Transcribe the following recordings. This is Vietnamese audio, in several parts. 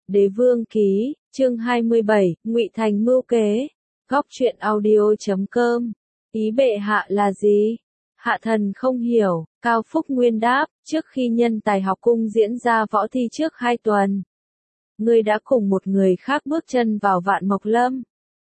Đế vương ký, chương 27, Ngụy Thành mưu kế. Góc truyện audio.com. Ý bệ hạ là gì? Hạ thần không hiểu. Cao Phúc Nguyên đáp, trước khi nhân tài học cung diễn ra võ thi trước 2 tuần. Ngươi đã cùng một người khác bước chân vào Vạn Mộc Lâm.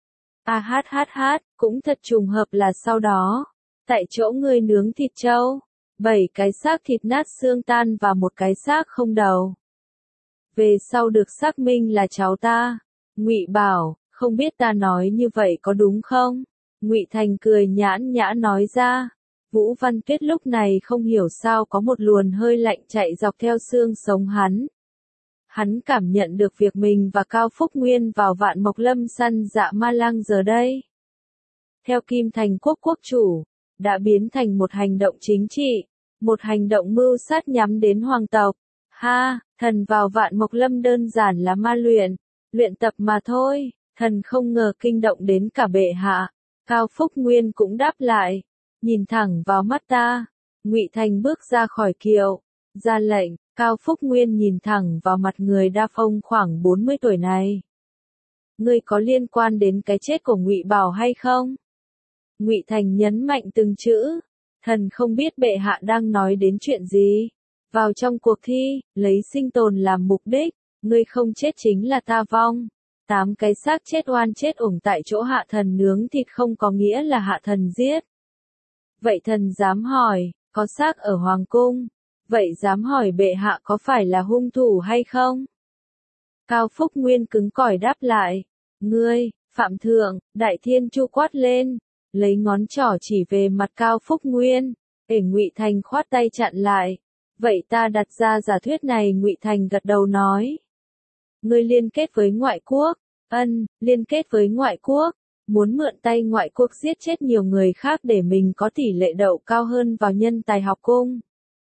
Cũng thật trùng hợp là sau đó. Tại chỗ ngươi nướng thịt trâu. 7 cái xác thịt nát xương tan và một cái xác không đầu. Về sau được xác minh là cháu ta. Ngụy bảo, không biết ta nói như vậy có đúng không? Ngụy Thành cười nhãn nhã nói ra. Vũ Văn Tuyết lúc này không hiểu sao có một luồn hơi lạnh chạy dọc theo xương sống hắn. Hắn cảm nhận được việc mình và Cao Phúc Nguyên vào Vạn Mộc Lâm săn dạ ma lang giờ đây. Theo Kim Thành Quốc quốc chủ, đã biến thành một hành động chính trị, một hành động mưu sát nhắm đến hoàng tộc. Thần vào Vạn Mộc Lâm đơn giản là ma luyện tập mà thôi, thần không ngờ kinh động đến cả bệ hạ. Cao Phúc Nguyên cũng đáp lại, nhìn thẳng vào mắt ta. Ngụy Thành bước ra khỏi kiệu, ra lệnh. Cao Phúc Nguyên nhìn thẳng vào mặt người đa phong khoảng 40 tuổi này. Ngươi có liên quan đến cái chết của Ngụy Bảo hay không? Ngụy Thành nhấn mạnh từng chữ. Thần không biết bệ hạ đang nói đến chuyện gì. Vào trong cuộc thi, lấy sinh tồn làm mục đích, ngươi không chết chính là ta vong. 8 cái xác chết oan chết uổng tại chỗ hạ thần nướng thịt không có nghĩa là hạ thần giết. Vậy thần dám hỏi, có xác ở hoàng cung, vậy dám hỏi bệ hạ có phải là hung thủ hay không? Cao Phúc Nguyên cứng cỏi đáp lại. Ngươi, Phạm Thượng, Đại Thiên Chu quát lên, lấy ngón trỏ chỉ về mặt Cao Phúc Nguyên. Ngụy Thành khoát tay chặn lại. Vậy ta đặt ra giả thuyết này. Ngụy Thành gật đầu nói. Ngươi liên kết với ngoại quốc. Liên kết với ngoại quốc. Muốn mượn tay ngoại quốc giết chết nhiều người khác để mình có tỷ lệ đậu cao hơn vào nhân tài học cung.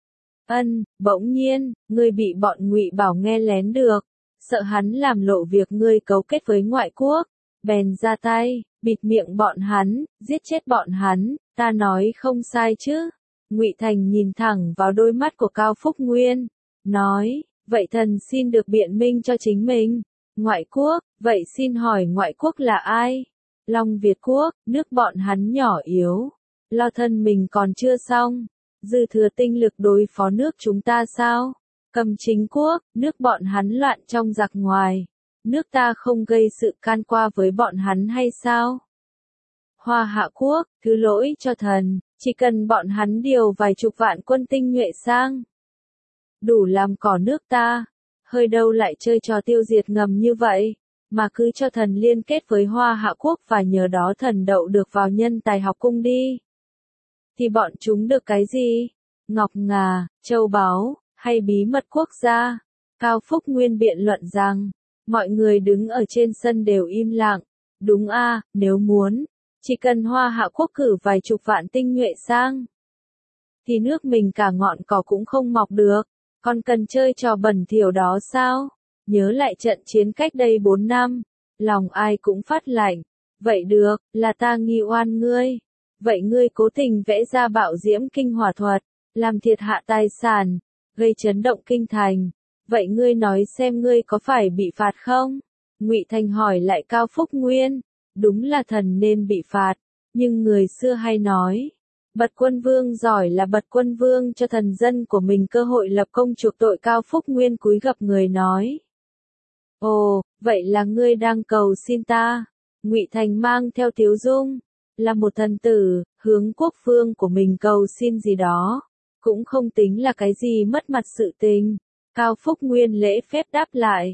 Bỗng nhiên, ngươi bị bọn Ngụy Bảo nghe lén được. Sợ hắn làm lộ việc ngươi cấu kết với ngoại quốc. Bèn ra tay, bịt miệng bọn hắn, giết chết bọn hắn. Ta nói không sai chứ? Ngụy Thành nhìn thẳng vào đôi mắt của Cao Phúc Nguyên, nói, vậy thần xin được biện minh cho chính mình. Ngoại quốc, vậy xin hỏi ngoại quốc là ai? Long Việt Quốc, nước bọn hắn nhỏ yếu, lo thân mình còn chưa xong, dư thừa tinh lực đối phó nước chúng ta sao? Cầm Chính Quốc, nước bọn hắn loạn trong giặc ngoài, nước ta không gây sự can qua với bọn hắn hay sao? Hoa Hạ Quốc, thứ lỗi cho thần. Chỉ cần bọn hắn điều vài chục vạn quân tinh nhuệ sang, đủ làm cỏ nước ta, hơi đâu lại chơi trò tiêu diệt ngầm như vậy, mà cứ cho thần liên kết với Hoa Hạ Quốc và nhờ đó thần đậu được vào nhân tài học cung đi. Thì bọn chúng được cái gì? Ngọc ngà, châu báu, hay bí mật quốc gia? Cao Phúc Nguyên biện luận rằng, mọi người đứng ở trên sân đều im lặng. Đúng nếu muốn, chỉ cần Hoa Hạ Quốc cử vài chục vạn tinh nhuệ sang, thì nước mình cả ngọn cỏ cũng không mọc được. Còn cần chơi trò bẩn thỉu đó sao? Nhớ lại trận chiến cách đây 4 năm, lòng ai cũng phát lạnh. Vậy được, là ta nghi oan ngươi. Vậy ngươi cố tình vẽ ra bạo diễm kinh hỏa thuật, làm thiệt hạ tài sản, gây chấn động kinh thành. Vậy ngươi nói xem ngươi có phải bị phạt không? Ngụy Thành hỏi lại Cao Phúc Nguyên. Đúng là thần nên bị phạt, nhưng người xưa hay nói, bật quân vương giỏi là bật quân vương cho thần dân của mình cơ hội lập công chuộc tội. Cao Phúc Nguyên cúi gập người nói. Ồ, vậy là ngươi đang cầu xin ta? Ngụy Thành mang theo tiếu dung, là một thần tử, hướng quốc phương của mình cầu xin gì đó, cũng không tính là cái gì mất mặt sự tình. Cao Phúc Nguyên lễ phép đáp lại,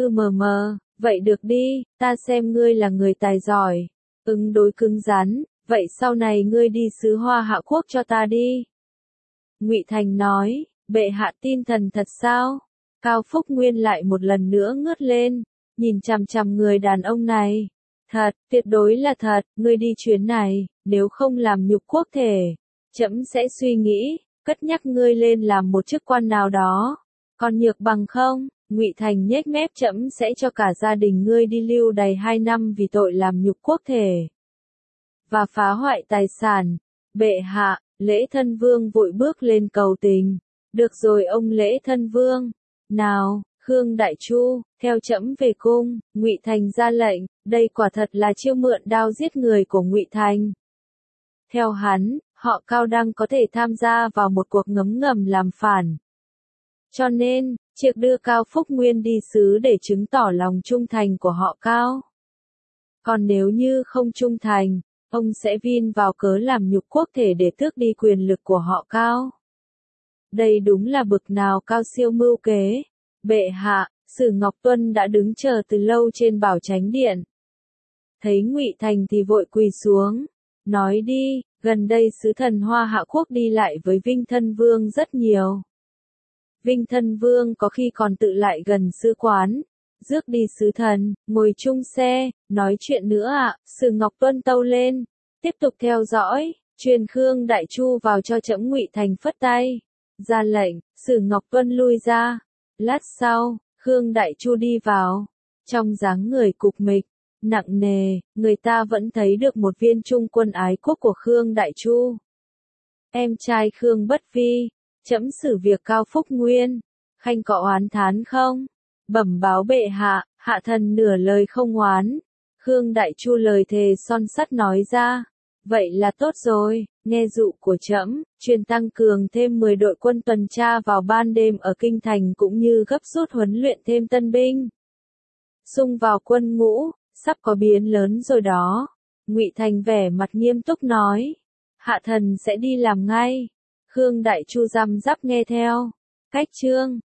vậy được đi, ta xem ngươi là người tài giỏi, ứng đối cứng rắn, vậy sau này ngươi đi xứ Hoa Hạ Quốc cho ta đi. Ngụy Thành nói, bệ hạ tin thần thật sao? Cao Phúc Nguyên lại một lần nữa ngước lên, nhìn chằm chằm người đàn ông này. Thật, tuyệt đối là thật, ngươi đi chuyến này, nếu không làm nhục quốc thể, trẫm sẽ suy nghĩ, cất nhắc ngươi lên làm một chức quan nào đó. Còn Nhược Bằng không? Ngụy Thành nhếch mép, trẫm sẽ cho cả gia đình ngươi đi lưu đày 2 năm vì tội làm nhục quốc thể và phá hoại tài sản. Bệ hạ, Lễ Thân Vương vội bước lên cầu tình. Được rồi ông Lễ Thân Vương, nào, Khương Đại Chu, theo trẫm về cung. Ngụy Thành ra lệnh, đây quả thật là chiêu mượn đao giết người của Ngụy Thành. Theo hắn, họ Cao đang có thể tham gia vào một cuộc ngấm ngầm làm phản. Cho nên, Triệt đưa Cao Phúc Nguyên đi sứ để chứng tỏ lòng trung thành của họ Cao. Còn nếu như không trung thành, ông sẽ vin vào cớ làm nhục quốc thể để tước đi quyền lực của họ Cao. Đây đúng là bực nào cao siêu mưu kế. Bệ hạ, Sử Ngọc Tuân đã đứng chờ từ lâu trên bảo chánh điện. Thấy Ngụy Thành thì vội quỳ xuống, nói đi, gần đây sứ thần Hoa Hạ Quốc đi lại với Vinh Thân Vương rất nhiều. Vinh Thân Vương có khi còn tự lại gần sứ quán, rước đi sứ thần, ngồi chung xe, nói chuyện nữa ạ. Sử Ngọc Tuân tâu lên, tiếp tục theo dõi, truyền Khương Đại Chu vào cho trẫm. Ngụy Thành phất tay, ra lệnh, Sử Ngọc Tuân lui ra. Lát sau, Khương Đại Chu đi vào, trong dáng người cục mịch, nặng nề, người ta vẫn thấy được một viên trung quân ái quốc của Khương Đại Chu. Em trai Khương Bất Vi, trẫm xử việc Cao Phúc Nguyên, khanh có oán thán không? Bẩm báo bệ hạ, hạ thần nửa lời không oán. Khương Đại Chu lời thề son sắt nói ra. Vậy là tốt rồi, nghe dụ của trẫm, truyền tăng cường thêm 10 đội quân tuần tra vào ban đêm ở kinh thành cũng như gấp rút huấn luyện thêm tân binh. Xung vào quân ngũ, sắp có biến lớn rồi đó. Ngụy Thành vẻ mặt nghiêm túc nói. Hạ thần sẽ đi làm ngay. Khương Đại Chu răm rắp nghe theo. Cách chương